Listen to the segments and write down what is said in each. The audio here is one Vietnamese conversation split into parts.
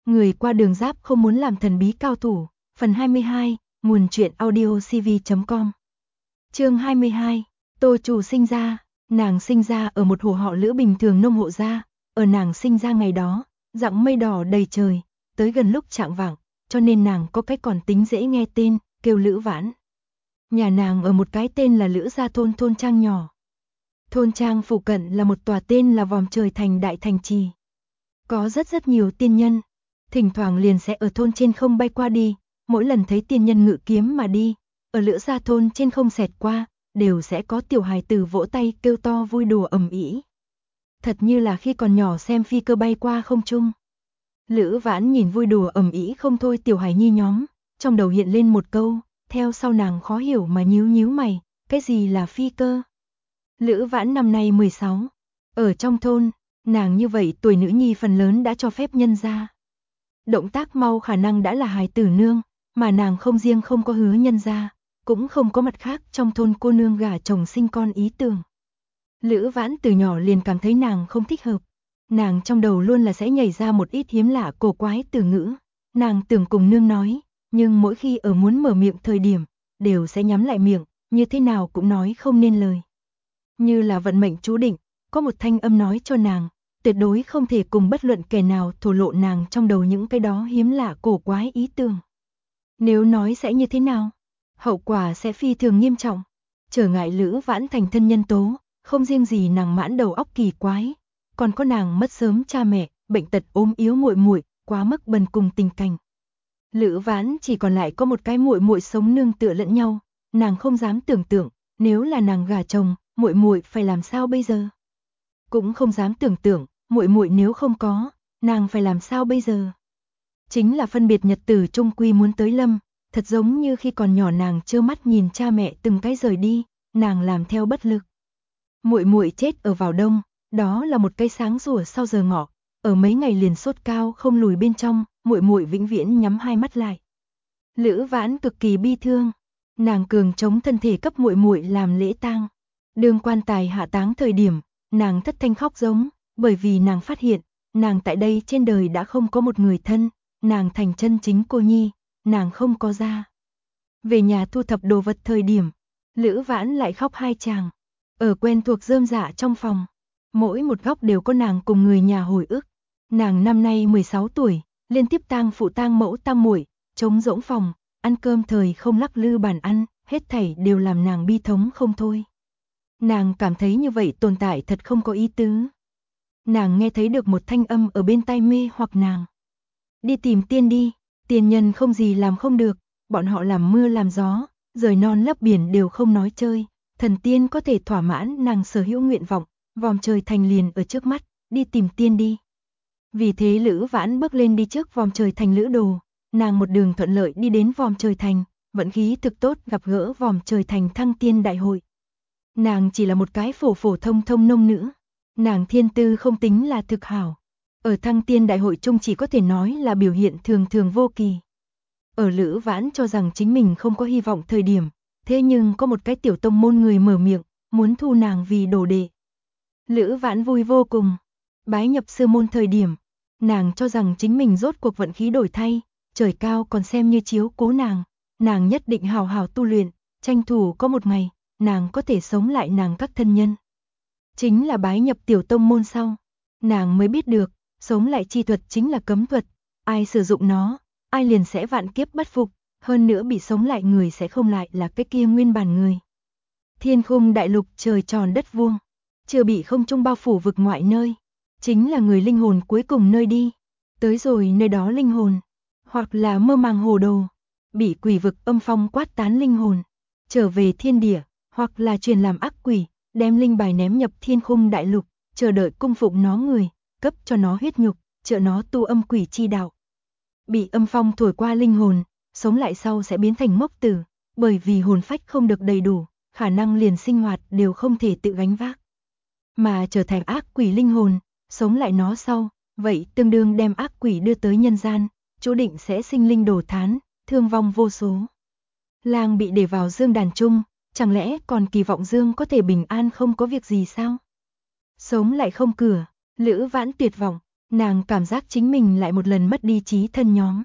Người qua đường giáp không muốn làm thần bí cao thủ. Phần 22, nguồn truyện audio cv.com. Chương 22, Tô Trù sinh ra. Nàng sinh ra ở một hồ họ Lữ bình thường nông hộ gia. Ở nàng sinh ra ngày đó, dặng mây đỏ đầy trời, tới gần lúc chạng vạng, cho nên nàng có cái còn tính dễ nghe tên, kêu Lữ Vãn. Nhà nàng ở một cái tên là Lữ Gia thôn, thôn trang nhỏ. Thôn trang phụ cận là một tòa tên là Vòm Trời Thành đại thành trì. Có rất nhiều tiên nhân, thỉnh thoảng liền sẽ ở thôn trên không bay qua đi, mỗi lần thấy tiên nhân ngự kiếm mà đi, ở Lữ Gia thôn trên không xẹt qua, đều sẽ có tiểu hài tử vỗ tay kêu to vui đùa ầm ĩ. Thật như là khi còn nhỏ xem phi cơ bay qua không trung. Lữ Vãn nhìn vui đùa ầm ĩ không thôi tiểu hài nhi nhóm, trong đầu hiện lên một câu, theo sau nàng khó hiểu mà nhíu mày, cái gì là phi cơ? Lữ Vãn năm nay 16, ở trong thôn, nàng như vậy tuổi nữ nhi phần lớn đã cho phép nhân ra. Động tác mau khả năng đã là hài tử nương, mà nàng không riêng không có hứa nhân ra, cũng không có mặt khác trong thôn cô nương gả chồng sinh con ý tưởng. Lữ Vãn từ nhỏ liền cảm thấy nàng không thích hợp, nàng trong đầu luôn là sẽ nhảy ra một ít hiếm lạ cổ quái từ ngữ, nàng tưởng cùng nương nói, nhưng mỗi khi ở muốn mở miệng thời điểm, đều sẽ nhắm lại miệng, như thế nào cũng nói không nên lời. Như là vận mệnh chú định, có một thanh âm nói cho nàng, tuyệt đối không thể cùng bất luận kẻ nào thổ lộ nàng trong đầu những cái đó hiếm lạ cổ quái ý tưởng. Nếu nói sẽ như thế nào? Hậu quả sẽ phi thường nghiêm trọng. Trở ngại Lữ Vãn thành thân nhân tố, không riêng gì nàng mãn đầu óc kỳ quái, còn có nàng mất sớm cha mẹ, bệnh tật ốm yếu muội muội, quá mức bần cùng tình cảnh. Lữ Vãn chỉ còn lại có một cái muội muội sống nương tựa lẫn nhau, nàng không dám tưởng tượng, nếu là nàng gả chồng, muội muội phải làm sao bây giờ? Cũng không dám tưởng tượng, muội muội nếu không có, nàng phải làm sao bây giờ? Chính là phân biệt nhật tử trung quy muốn tới lâm, thật giống như khi còn nhỏ nàng trơ mắt nhìn cha mẹ từng cái rời đi, nàng làm theo bất lực. Muội muội chết ở vào đông, đó là một cây sáng rủa sau giờ ngọ, ở mấy ngày liền sốt cao không lùi bên trong, muội muội vĩnh viễn nhắm hai mắt lại. Lữ Vãn cực kỳ bi thương, nàng cường chống thân thể cấp muội muội làm lễ tang. Đường quan tài hạ táng thời điểm, nàng thất thanh khóc giống, bởi vì nàng phát hiện, nàng tại đây trên đời đã không có một người thân, nàng thành chân chính cô nhi, nàng không có gia. Về nhà thu thập đồ vật thời điểm, Lữ Vãn lại khóc hai tràng, ở quen thuộc rơm rạ trong phòng, mỗi một góc đều có nàng cùng người nhà hồi ức. Nàng năm nay 16 tuổi, liên tiếp tang phụ tang mẫu tang muội, trống rỗng phòng, ăn cơm thời không lắc lư bàn ăn, hết thảy đều làm nàng bi thống không thôi. Nàng cảm thấy như vậy tồn tại thật không có ý tứ. Nàng nghe thấy được một thanh âm ở bên tai mê hoặc nàng. Đi tìm tiên đi, tiên nhân không gì làm không được, bọn họ làm mưa làm gió, rời non lấp biển đều không nói chơi, thần tiên có thể thỏa mãn nàng sở hữu nguyện vọng, Vòm Trời Thành liền ở trước mắt, đi tìm tiên đi. Vì thế Lữ Vãn bước lên đi trước Vòm Trời Thành lữ đồ, nàng một đường thuận lợi đi đến Vòm Trời Thành, vận khí thực tốt gặp gỡ Vòm Trời Thành thăng tiên đại hội. Nàng chỉ là một cái phổ thông nông nữ, nàng thiên tư không tính là thực hảo. Ở thăng tiên đại hội chung chỉ có thể nói là biểu hiện thường vô kỳ. Ở Lữ Vãn cho rằng chính mình không có hy vọng thời điểm, thế nhưng có một cái tiểu tông môn người mở miệng, muốn thu nàng vì đồ đệ. Lữ Vãn vui vô cùng, bái nhập sư môn thời điểm, nàng cho rằng chính mình rốt cuộc vận khí đổi thay, trời cao còn xem như chiếu cố nàng nhất định hào hào tu luyện, tranh thủ có một ngày, nàng có thể sống lại nàng các thân nhân. Chính là bái nhập tiểu tông môn sau, nàng mới biết được, sống lại chi thuật chính là cấm thuật, ai sử dụng nó, ai liền sẽ vạn kiếp bất phục, hơn nữa bị sống lại người sẽ không lại là cái kia nguyên bản người. Thiên khung đại lục trời tròn đất vuông, chưa bị không trung bao phủ vực ngoại nơi, chính là người linh hồn cuối cùng nơi đi, tới rồi nơi đó linh hồn, hoặc là mơ màng hồ đồ, bị quỷ vực âm phong quát tán linh hồn, trở về thiên địa, hoặc là truyền làm ác quỷ, đem linh bài ném nhập thiên khung đại lục, chờ đợi cung phụng nó người, cấp cho nó huyết nhục, trợ nó tu âm quỷ chi đạo. Bị âm phong thổi qua linh hồn, sống lại sau sẽ biến thành ngốc tử, bởi vì hồn phách không được đầy đủ, khả năng liền sinh hoạt đều không thể tự gánh vác. Mà trở thành ác quỷ linh hồn, sống lại nó sau, vậy tương đương đem ác quỷ đưa tới nhân gian, chú định sẽ sinh linh đổ thán, thương vong vô số. Lang bị để vào dương đàn chung, chẳng lẽ còn kỳ vọng dương có thể bình an không có việc gì sao? Sống lại không cửa, Lữ Vãn tuyệt vọng, Nàng cảm giác chính mình lại một lần mất đi chí thân nhóm.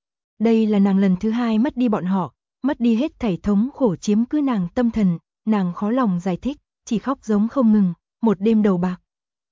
Đây là nàng lần thứ hai mất đi bọn họ, mất đi hết thảy thống khổ chiếm cứ nàng tâm thần, nàng khó lòng giải thích, chỉ khóc giống không ngừng, một đêm đầu bạc.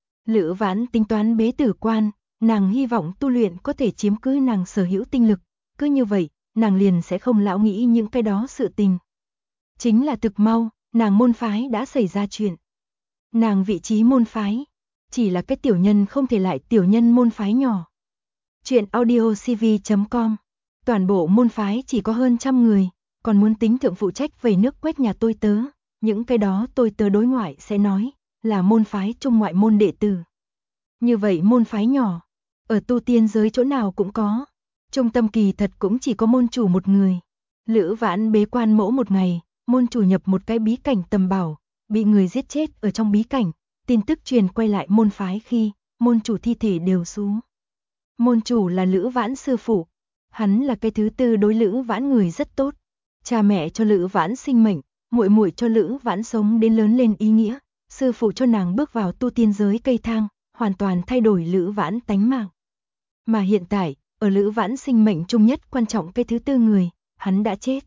Lữ Vãn tính toán bế tử quan, nàng hy vọng tu luyện có thể chiếm cứ nàng sở hữu tinh lực, cứ như vậy, nàng liền sẽ không lão nghĩ những cái đó sự tình. Chính là thực mau, nàng môn phái đã xảy ra chuyện. Nàng vị trí môn phái, chỉ là cái tiểu nhân không thể lại tiểu nhân môn phái nhỏ. Chuyện audiocv.com. Toàn bộ môn phái chỉ có hơn 100 người, còn muốn tính thượng phụ trách vẩy nước quét nhà tôi tớ, những cái đó tôi tớ đối ngoại sẽ nói là môn phái trung ngoại môn đệ tử. Như vậy môn phái nhỏ, ở tu tiên giới chỗ nào cũng có, trung tâm kỳ thật cũng chỉ có môn chủ một người. Lữ Vãn bế quan mỗ một ngày, môn chủ nhập một cái bí cảnh tầm bảo, bị người giết chết ở trong bí cảnh, tin tức truyền quay lại môn phái khi môn chủ thi thể đều xuống. Môn chủ là Lữ Vãn sư phụ, hắn là cái thứ tư đối Lữ Vãn người rất tốt, cha mẹ cho Lữ Vãn sinh mệnh, muội muội cho Lữ Vãn sống đến lớn lên ý nghĩa, sư phụ cho nàng bước vào tu tiên giới cây thang, hoàn toàn thay đổi Lữ Vãn tánh mạng. Mà hiện tại, ở Lữ Vãn sinh mệnh chung nhất quan trọng cái thứ tư người, hắn đã chết.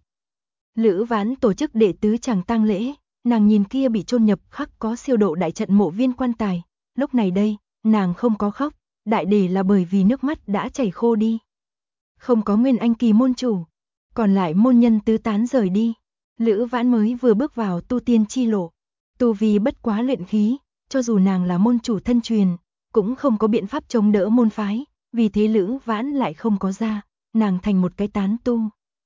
Lữ Vãn tổ chức đệ tứ chàng tang lễ, nàng nhìn kia bị chôn nhập khắc có siêu độ đại trận mộ viên quan tài, lúc này đây, nàng không có khóc, đại để là bởi vì nước mắt đã chảy khô đi. Không có Nguyên Anh kỳ môn chủ, còn lại môn nhân tứ tán rời đi. Lữ Vãn mới vừa bước vào tu tiên chi lộ, tu vi bất quá luyện khí, cho dù nàng là môn chủ thân truyền, cũng không có biện pháp chống đỡ môn phái, vì thế Lữ Vãn lại không có ra, nàng thành một cái tán tu.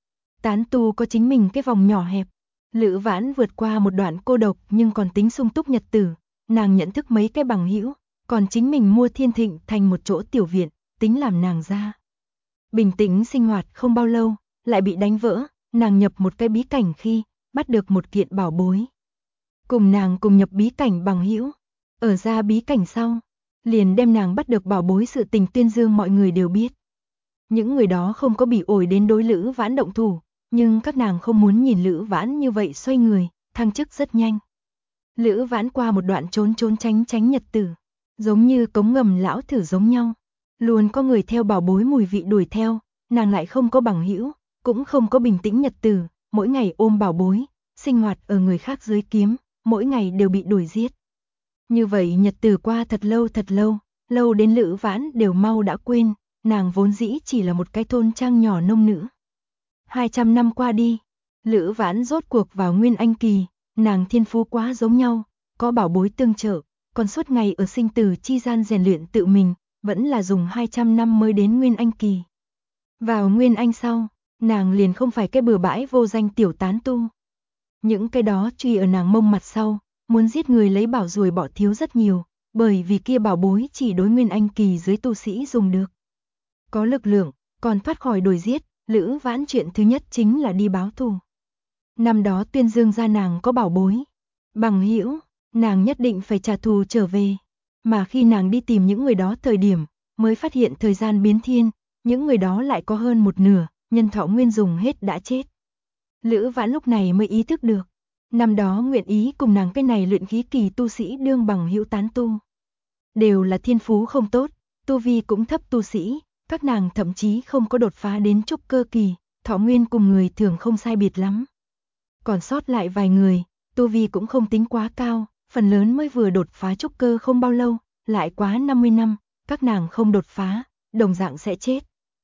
Tán tu có chính mình cái vòng nhỏ hẹp. Lữ Vãn vượt qua một đoạn cô độc nhưng còn tính sung túc nhật tử, nàng nhận thức mấy cái bằng hữu, còn chính mình mua Thiên Thịnh thành một chỗ tiểu viện, tính làm nàng ra. Bình tĩnh sinh hoạt không bao lâu, lại bị đánh vỡ, nàng nhập một cái bí cảnh khi bắt được một kiện bảo bối. Cùng nàng cùng nhập bí cảnh bằng hữu, ở ra bí cảnh sau, liền đem nàng bắt được bảo bối sự tình tuyên dương mọi người đều biết. Những người đó không có bị ổi đến đối Lữ Vãn động thủ, nhưng các nàng không muốn nhìn Lữ Vãn như vậy xoay người, thăng chức rất nhanh. Lữ Vãn qua một đoạn trốn trốn tránh tránh nhật tử, giống như cống ngầm lão thử giống nhau, luôn có người theo bảo bối mùi vị đuổi theo, nàng lại không có bằng hữu, cũng không có bình tĩnh nhật tử, mỗi ngày ôm bảo bối, sinh hoạt ở người khác dưới kiếm, mỗi ngày đều bị đuổi giết. Như vậy nhật tử qua thật lâu, lâu đến Lữ Vãn đều mau đã quên, nàng vốn dĩ chỉ là một cái thôn trang nhỏ nông nữ. 200 năm qua đi, Lữ Vãn rốt cuộc vào Nguyên Anh kỳ, nàng thiên phú quá giống nhau, có bảo bối tương trợ, còn suốt ngày ở sinh tử chi gian rèn luyện tự mình, vẫn là dùng 200 năm mới đến Nguyên Anh kỳ. Vào Nguyên Anh sau, nàng liền không phải cái bừa bãi vô danh tiểu tán tu. Những cái đó truy ở nàng mông mặt sau, muốn giết người lấy bảo ruồi bỏ thiếu rất nhiều, bởi vì kia bảo bối chỉ đối Nguyên Anh kỳ dưới tu sĩ dùng được. Có lực lượng, còn thoát khỏi đuổi giết, Lữ Vãn chuyện thứ nhất chính là đi báo thù. Năm đó tuyên dương ra nàng có bảo bối, bằng hữu, nàng nhất định phải trả thù trở về. Mà khi nàng đi tìm những người đó thời điểm, mới phát hiện thời gian biến thiên, những người đó lại có hơn một nửa, nhân thọ nguyên dùng hết đã chết. Lữ Vãn lúc này mới ý thức được, năm đó nguyện ý cùng nàng cái này luyện khí kỳ tu sĩ đương bằng hữu tán tu. Đều là thiên phú không tốt, tu vi cũng thấp tu sĩ, các nàng thậm chí không có đột phá đến trúc cơ kỳ, thọ nguyên cùng người thường không sai biệt lắm. Còn sót lại vài người, tu vi cũng không tính quá cao, phần lớn mới vừa đột phá trúc cơ không bao lâu, lại quá 50 năm, các nàng không đột phá, đồng dạng sẽ chết.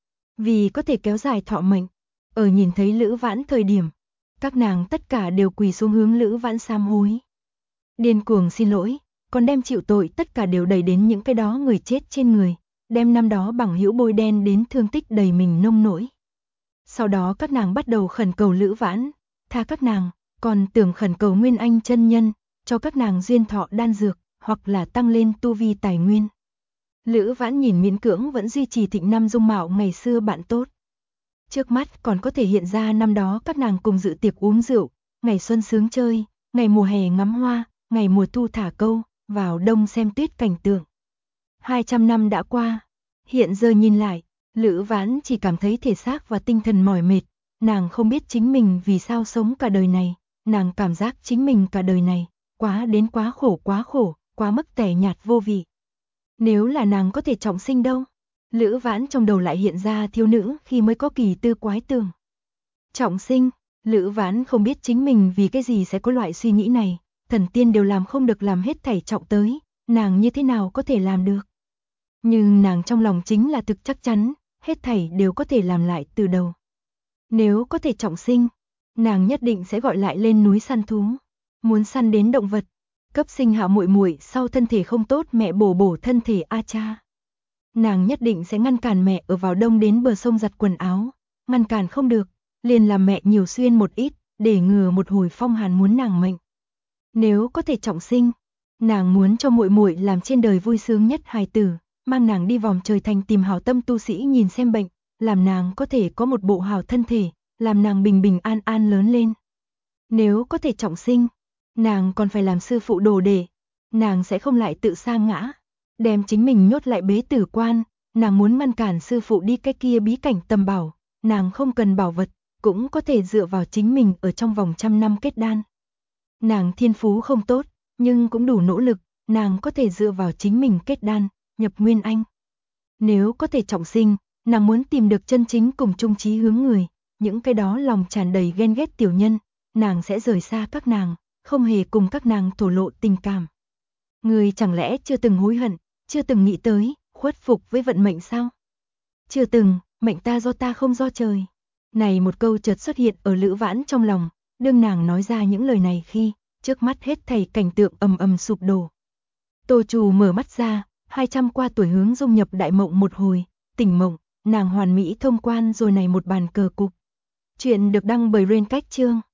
Vì có thể kéo dài thọ mệnh, ở nhìn thấy Lữ Vãn thời điểm, các nàng tất cả đều quỳ xuống hướng Lữ Vãn sám hối. Điên cuồng xin lỗi, còn đem chịu tội tất cả đều đẩy đến những cái đó người chết trên người, đem năm đó bằng hữu bôi đen đến thương tích đầy mình nông nỗi. Sau đó các nàng bắt đầu khẩn cầu Lữ Vãn, tha các nàng, còn tưởng khẩn cầu Nguyên Anh chân nhân, cho các nàng duyên thọ đan dược, hoặc là tăng lên tu vi tài nguyên. Lữ Vãn nhìn miễn cưỡng vẫn duy trì thịnh năm dung mạo ngày xưa bạn tốt. Trước mắt còn có thể hiện ra năm đó các nàng cùng dự tiệc uống rượu, ngày xuân sướng chơi, ngày mùa hè ngắm hoa, ngày mùa thu thả câu, vào đông xem tuyết cảnh tượng. 200 năm đã qua, hiện giờ nhìn lại, Lữ Vãn chỉ cảm thấy thể xác và tinh thần mỏi mệt, nàng không biết chính mình vì sao sống cả đời này, nàng cảm giác chính mình cả đời này, quá đến quá khổ, quá mức tẻ nhạt vô vị. Nếu là nàng có thể trọng sinh đâu? Lữ Vãn trong đầu lại hiện ra thiếu nữ khi mới có kỳ tư quái tưởng. Trọng sinh, Lữ Vãn không biết chính mình vì cái gì sẽ có loại suy nghĩ này, thần tiên đều làm không được làm hết thảy trọng tới, nàng như thế nào có thể làm được? Nhưng nàng trong lòng chính là thực chắc chắn, hết thảy đều có thể làm lại từ đầu. Nếu có thể trọng sinh, nàng nhất định sẽ gọi lại lên núi săn thú, muốn săn đến động vật, cấp sinh hạ muội muội sau thân thể không tốt mẹ bổ bổ thân thể a cha. Nàng nhất định sẽ ngăn cản mẹ ở vào đông đến bờ sông giặt quần áo, ngăn cản không được, liền làm mẹ nhiều xuyên một ít, để ngừa một hồi phong hàn muốn nàng mệnh. Nếu có thể trọng sinh, nàng muốn cho muội muội làm trên đời vui sướng nhất hài tử, mang nàng đi vòng trời thành tìm hảo tâm tu sĩ nhìn xem bệnh, làm nàng có thể có một bộ hảo thân thể, làm nàng bình bình an an lớn lên. Nếu có thể trọng sinh, nàng còn phải làm sư phụ đồ đệ, nàng sẽ không lại tự sa ngã, đem chính mình nhốt lại bế tử quan, nàng muốn ngăn cản sư phụ đi cái kia bí cảnh tầm bảo, nàng không cần bảo vật, cũng có thể dựa vào chính mình ở trong vòng 100 năm kết đan. Nàng thiên phú không tốt, nhưng cũng đủ nỗ lực, nàng có thể dựa vào chính mình kết đan, nhập nguyên anh. Nếu có thể trọng sinh, nàng muốn tìm được chân chính cùng chung chí hướng người, những cái đó lòng tràn đầy ghen ghét tiểu nhân, nàng sẽ rời xa các nàng, không hề cùng các nàng thổ lộ tình cảm. Người chẳng lẽ chưa từng hối hận, chưa từng nghĩ tới, khuất phục với vận mệnh sao? Chưa từng, mệnh ta do ta không do trời. Này một câu chợt xuất hiện ở Lữ Vãn trong lòng, đương nàng nói ra những lời này khi, trước mắt hết thảy cảnh tượng ầm ầm sụp đổ. Tô Trù mở mắt ra, 200 qua tuổi hướng dung nhập đại mộng một hồi, tỉnh mộng, nàng hoàn mỹ thông quan rồi này một bàn cờ cục. Chuyện được đăng bởi Rain Cách Chương.